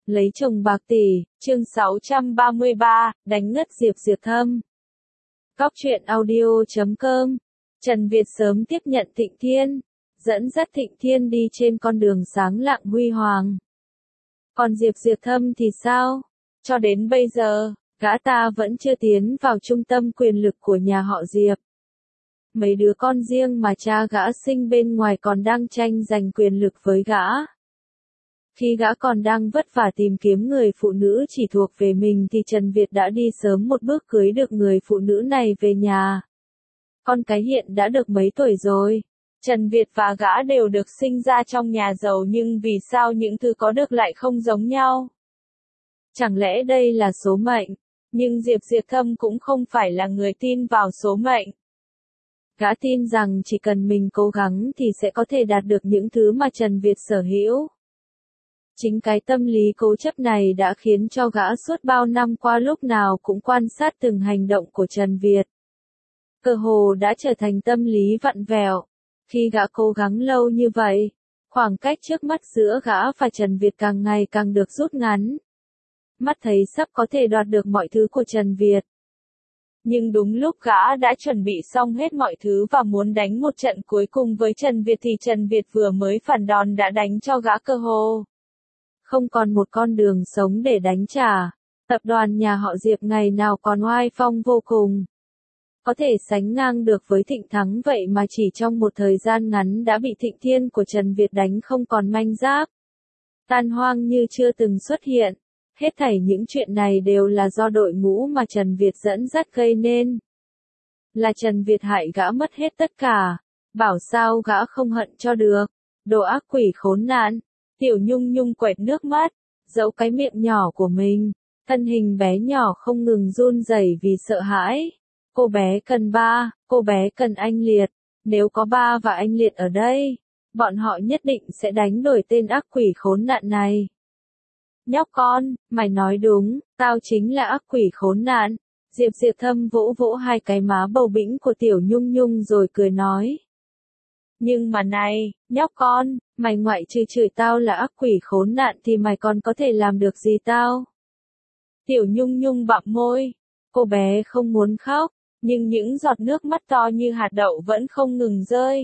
Lấy chồng bạc tỷ, chương 633, đánh ngất Diệp Diệp Thâm. Góc truyện audio.com. Trần Việt sớm tiếp nhận Thịnh Thiên, dẫn dắt Thịnh Thiên đi trên con đường sáng lạng huy hoàng. Còn Diệp Diệp Thâm thì sao? Cho đến bây giờ, gã ta vẫn chưa tiến vào trung tâm quyền lực của nhà họ Diệp. Mấy đứa con riêng mà cha gã sinh bên ngoài còn đang tranh giành quyền lực với gã. Khi gã còn đang vất vả tìm kiếm người phụ nữ chỉ thuộc về mình thì Trần Việt đã đi sớm một bước cưới được người phụ nữ này về nhà. Con cái hiện đã được mấy tuổi rồi. Trần Việt và gã đều được sinh ra trong nhà giàu nhưng vì sao những thứ có được lại không giống nhau? Chẳng lẽ đây là số mệnh? Nhưng Diệp Diệp Thâm cũng không phải là người tin vào số mệnh. Gã tin rằng chỉ cần mình cố gắng thì sẽ có thể đạt được những thứ mà Trần Việt sở hữu. Chính cái tâm lý cố chấp này đã khiến cho gã suốt bao năm qua lúc nào cũng quan sát từng hành động của Trần Việt. Cơ hồ đã trở thành tâm lý vặn vẹo. Khi gã cố gắng lâu như vậy, khoảng cách trước mắt giữa gã và Trần Việt càng ngày càng được rút ngắn. Mắt thấy sắp có thể đoạt được mọi thứ của Trần Việt. Nhưng đúng lúc gã đã chuẩn bị xong hết mọi thứ và muốn đánh một trận cuối cùng với Trần Việt thì Trần Việt vừa mới phản đòn đã đánh cho gã cơ hồ không còn một con đường sống để đánh trả. Tập đoàn nhà họ Diệp ngày nào còn oai phong vô cùng. Có thể sánh ngang được với Thịnh Thắng vậy mà chỉ trong một thời gian ngắn đã bị Thịnh Thiên của Trần Việt đánh không còn manh giáp. Tan hoang như chưa từng xuất hiện. Hết thảy những chuyện này đều là do đội ngũ mà Trần Việt dẫn dắt gây nên. Là Trần Việt hại gã mất hết tất cả. Bảo sao gã không hận cho được. Đồ ác quỷ khốn nạn. Tiểu Nhung Nhung quệt nước mắt, giấu cái miệng nhỏ của mình, thân hình bé nhỏ không ngừng run rẩy vì sợ hãi. Cô bé cần ba, cô bé cần anh Liệt, nếu có ba và anh Liệt ở đây, bọn họ nhất định sẽ đánh đổi tên ác quỷ khốn nạn này. Nhóc con, mày nói đúng, tao chính là ác quỷ khốn nạn. Diệp Diệp Thâm vỗ vỗ hai cái má bầu bĩnh của Tiểu Nhung Nhung rồi cười nói. Nhưng mà này, nhóc con, mày ngoại trừ chửi tao là ác quỷ khốn nạn thì mày còn có thể làm được gì tao? Tiểu Nhung Nhung bặm môi. Cô bé không muốn khóc, nhưng những giọt nước mắt to như hạt đậu vẫn không ngừng rơi.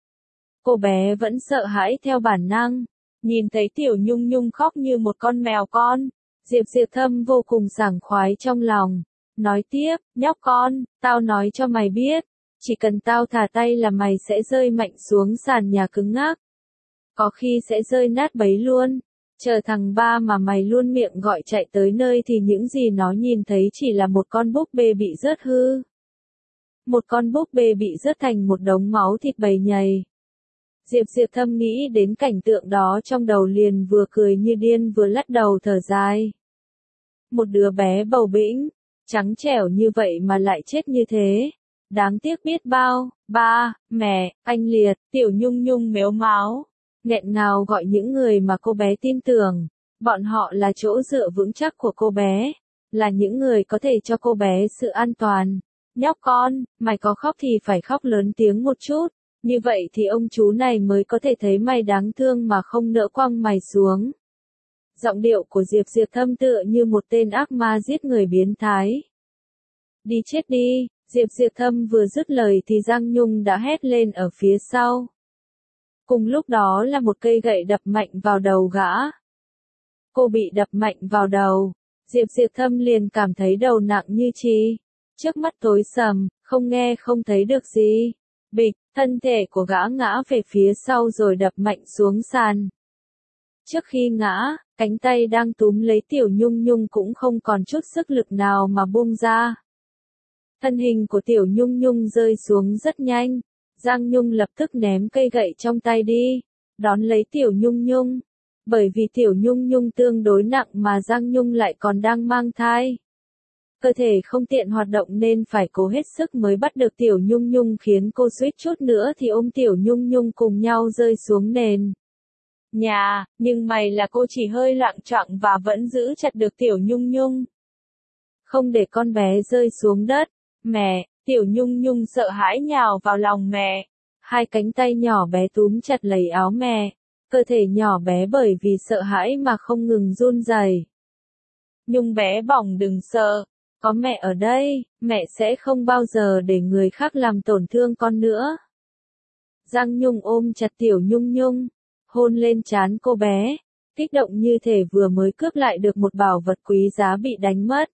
Cô bé vẫn sợ hãi theo bản năng. Nhìn thấy Tiểu Nhung Nhung khóc như một con mèo con, Diệp Diệp Thâm vô cùng sảng khoái trong lòng. Nói tiếp, nhóc con, tao nói cho mày biết. Chỉ cần tao thả tay là mày sẽ rơi mạnh xuống sàn nhà cứng ngắc. Có khi sẽ rơi nát bấy luôn. Chờ thằng ba mà mày luôn miệng gọi chạy tới nơi thì những gì nó nhìn thấy chỉ là một con búp bê bị rớt hư. Một con búp bê bị rớt thành một đống máu thịt bầy nhầy. Diệp Diệp Thâm nghĩ đến cảnh tượng đó trong đầu liền vừa cười như điên vừa lắc đầu thở dài. Một đứa bé bầu bĩnh, trắng trẻo như vậy mà lại chết như thế. Đáng tiếc biết bao, ba, mẹ, anh Liệt, Tiểu Nhung Nhung mếu máo, nghẹn ngào gọi những người mà cô bé tin tưởng. Bọn họ là chỗ dựa vững chắc của cô bé, là những người có thể cho cô bé sự an toàn. Nhóc con, mày có khóc thì phải khóc lớn tiếng một chút, như vậy thì ông chú này mới có thể thấy mày đáng thương mà không nỡ quăng mày xuống. Giọng điệu của Diệp Diệp Thâm tựa như một tên ác ma giết người biến thái. Đi chết đi. Diệp Diệp Thâm vừa dứt lời thì Giang Nhung đã hét lên ở phía sau. Cùng lúc đó là một cây gậy đập mạnh vào đầu gã. Cô bị đập mạnh vào đầu. Diệp Diệp Thâm liền cảm thấy đầu nặng như chì. Trước mắt tối sầm, không nghe không thấy được gì. Bịch, thân thể của gã ngã về phía sau rồi đập mạnh xuống sàn. Trước khi ngã, cánh tay đang túm lấy Tiểu Nhung Nhung cũng không còn chút sức lực nào mà buông ra. Thân hình của Tiểu Nhung Nhung rơi xuống rất nhanh. Giang Nhung lập tức ném cây gậy trong tay đi, đón lấy Tiểu Nhung Nhung. Bởi vì Tiểu Nhung Nhung tương đối nặng mà Giang Nhung lại còn đang mang thai. Cơ thể không tiện hoạt động nên phải cố hết sức mới bắt được Tiểu Nhung Nhung khiến cô suýt chút nữa thì ôm Tiểu Nhung Nhung cùng nhau rơi xuống nền. Nhà, nhưng mày là cô chỉ hơi loạng choạng và vẫn giữ chặt được Tiểu Nhung Nhung. Không để con bé rơi xuống đất. Mẹ, Tiểu Nhung Nhung sợ hãi nhào vào lòng mẹ. Hai cánh tay nhỏ bé túm chặt lấy áo mẹ. cơ thể nhỏ bé bởi vì sợ hãi mà không ngừng run rẩy. Nhung bé bỏng đừng sợ, có mẹ ở đây, mẹ sẽ không bao giờ để người khác làm tổn thương con nữa. Giang Nhung ôm chặt Tiểu Nhung Nhung, hôn lên trán cô bé, kích động như thể vừa mới cướp lại được một bảo vật quý giá bị đánh mất.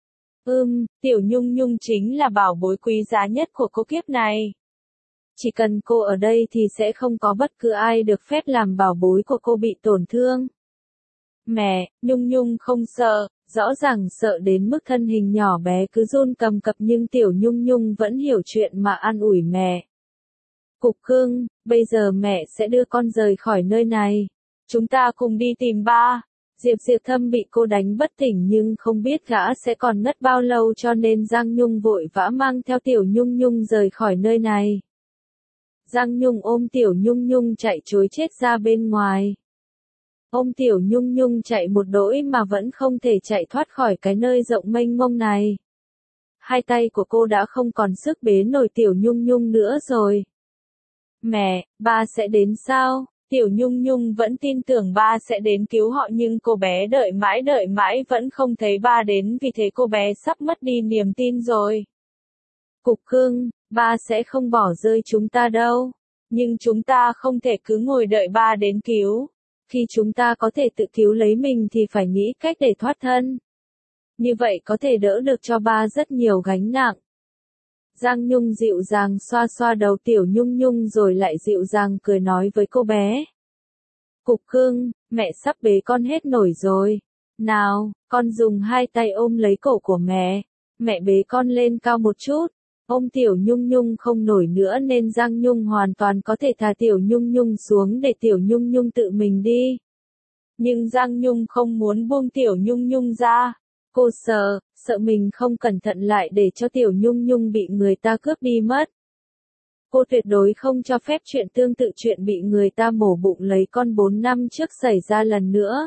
Tiểu Nhung Nhung chính là bảo bối quý giá nhất của cô kiếp này. Chỉ cần cô ở đây thì sẽ không có bất cứ ai được phép làm bảo bối của cô bị tổn thương. Mẹ, Nhung Nhung không sợ, rõ ràng sợ đến mức thân hình nhỏ bé cứ run cầm cập nhưng Tiểu Nhung Nhung vẫn hiểu chuyện mà an ủi mẹ. Cục cưng, bây giờ mẹ sẽ đưa con rời khỏi nơi này. Chúng ta cùng đi tìm ba. Diệp Diệp Thâm bị cô đánh bất tỉnh nhưng không biết gã sẽ còn ngất bao lâu cho nên Giang Nhung vội vã mang theo Tiểu Nhung Nhung rời khỏi nơi này. Giang Nhung ôm Tiểu Nhung Nhung chạy trối chết ra bên ngoài. Ôm Tiểu Nhung Nhung chạy một đỗi mà vẫn không thể chạy thoát khỏi cái nơi rộng mênh mông này. Hai tay của cô đã không còn sức bế nổi Tiểu Nhung Nhung nữa rồi. Mẹ, ba sẽ đến sao? Tiểu Nhung Nhung vẫn tin tưởng ba sẽ đến cứu họ nhưng cô bé đợi mãi vẫn không thấy ba đến vì thế cô bé sắp mất đi niềm tin rồi. Cục cưng, ba sẽ không bỏ rơi chúng ta đâu. Nhưng chúng ta không thể cứ ngồi đợi ba đến cứu. Khi chúng ta có thể tự cứu lấy mình thì phải nghĩ cách để thoát thân. Như vậy có thể đỡ được cho ba rất nhiều gánh nặng. Giang Nhung dịu dàng xoa xoa đầu Tiểu Nhung Nhung rồi lại dịu dàng cười nói với cô bé. Cục cưng, mẹ sắp bế con hết nổi rồi. Nào, con dùng hai tay ôm lấy cổ của mẹ. Mẹ bế con lên cao một chút. Ôm Tiểu Nhung Nhung không nổi nữa nên Giang Nhung hoàn toàn có thể thả Tiểu Nhung Nhung xuống để Tiểu Nhung Nhung tự mình đi. Nhưng Giang Nhung không muốn buông Tiểu Nhung Nhung ra. Cô sợ mình không cẩn thận lại để cho Tiểu Nhung Nhung bị người ta cướp đi mất. Cô tuyệt đối không cho phép chuyện tương tự chuyện bị người ta mổ bụng lấy con 4 năm trước xảy ra lần nữa.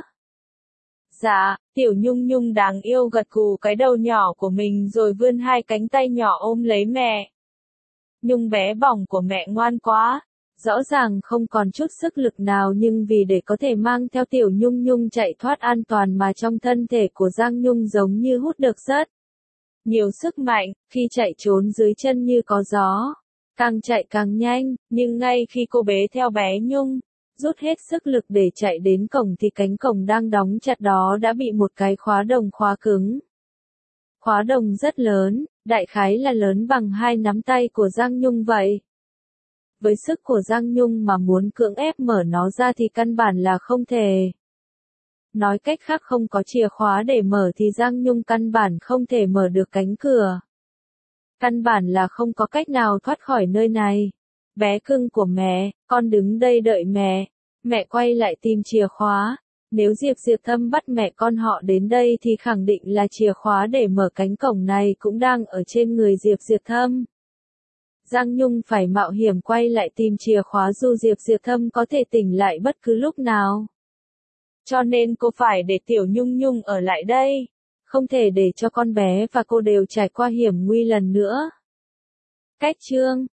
Dạ, Tiểu Nhung Nhung đáng yêu gật gù cái đầu nhỏ của mình rồi vươn hai cánh tay nhỏ ôm lấy mẹ. Nhung bé bỏng của mẹ ngoan quá. Rõ ràng không còn chút sức lực nào nhưng vì để có thể mang theo Tiểu Nhung Nhung chạy thoát an toàn mà trong thân thể của Giang Nhung giống như hút được rất nhiều sức mạnh, khi chạy trốn dưới chân như có gió. Càng chạy càng nhanh, nhưng ngay khi cô bế theo bé Nhung, rút hết sức lực để chạy đến cổng thì cánh cổng đang đóng chặt đó đã bị một cái khóa đồng khóa cứng. Khóa đồng rất lớn, đại khái là lớn bằng hai nắm tay của Giang Nhung vậy. Với sức của Giang Nhung mà muốn cưỡng ép mở nó ra thì căn bản là không thể. Nói cách khác không có chìa khóa để mở thì Giang Nhung căn bản không thể mở được cánh cửa. Căn bản là không có cách nào thoát khỏi nơi này. Bé cưng của mẹ, con đứng đây đợi mẹ. Mẹ quay lại tìm chìa khóa. Nếu Diệp Diệp Thâm bắt mẹ con họ đến đây thì khẳng định là chìa khóa để mở cánh cổng này cũng đang ở trên người Diệp Diệp Thâm. Giang Nhung phải mạo hiểm quay lại tìm chìa khóa dù Diệp Diệp Thâm có thể tỉnh lại bất cứ lúc nào. Cho nên cô phải để Tiểu Nhung Nhung ở lại đây. Không thể để cho con bé và cô đều trải qua hiểm nguy lần nữa. Cách chương